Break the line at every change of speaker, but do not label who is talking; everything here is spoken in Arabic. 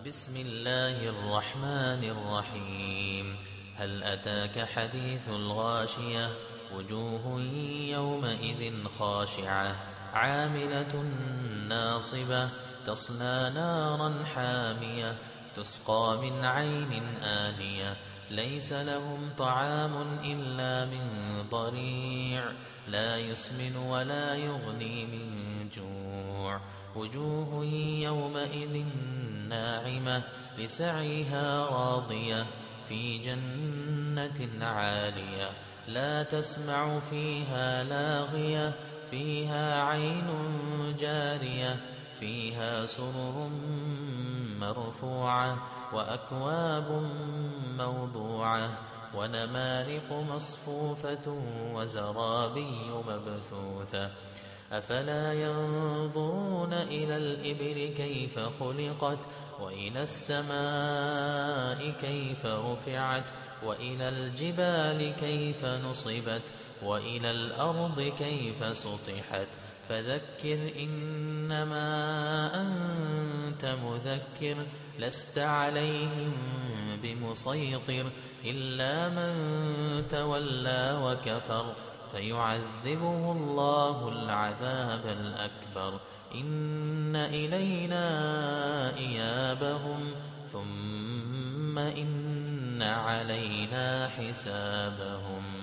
بسم الله الرحمن الرحيم. هل أتاك حديث الغاشية؟ وجوه يومئذ خاشعة عاملة ناصبة تصلى نارا حامية تسقى من عين آنية ليس لهم طعام إلا من ضريع لا يسمن ولا يغني من جوع وجوه يومئذ ناعمة لسعيها راضية في جنة عالية لا تسمع فيها لاغية فيها عين جارية فيها سرر مرفوعة وأكواب موضوعة ونمارق مصفوفة وزرابي مبثوثة أفلا ينظرون إلى الإبل كيف خلقت وإلى السماء كيف رفعت وإلى الجبال كيف نصبت وإلى الأرض كيف سطحت فذكر إنما أنت مذكر لست عليهم بمسيطر إلا من تولى وكفر فيعذبه الله العذاب الأكبر إن إلينا إيابهم ثم إن علينا حسابهم.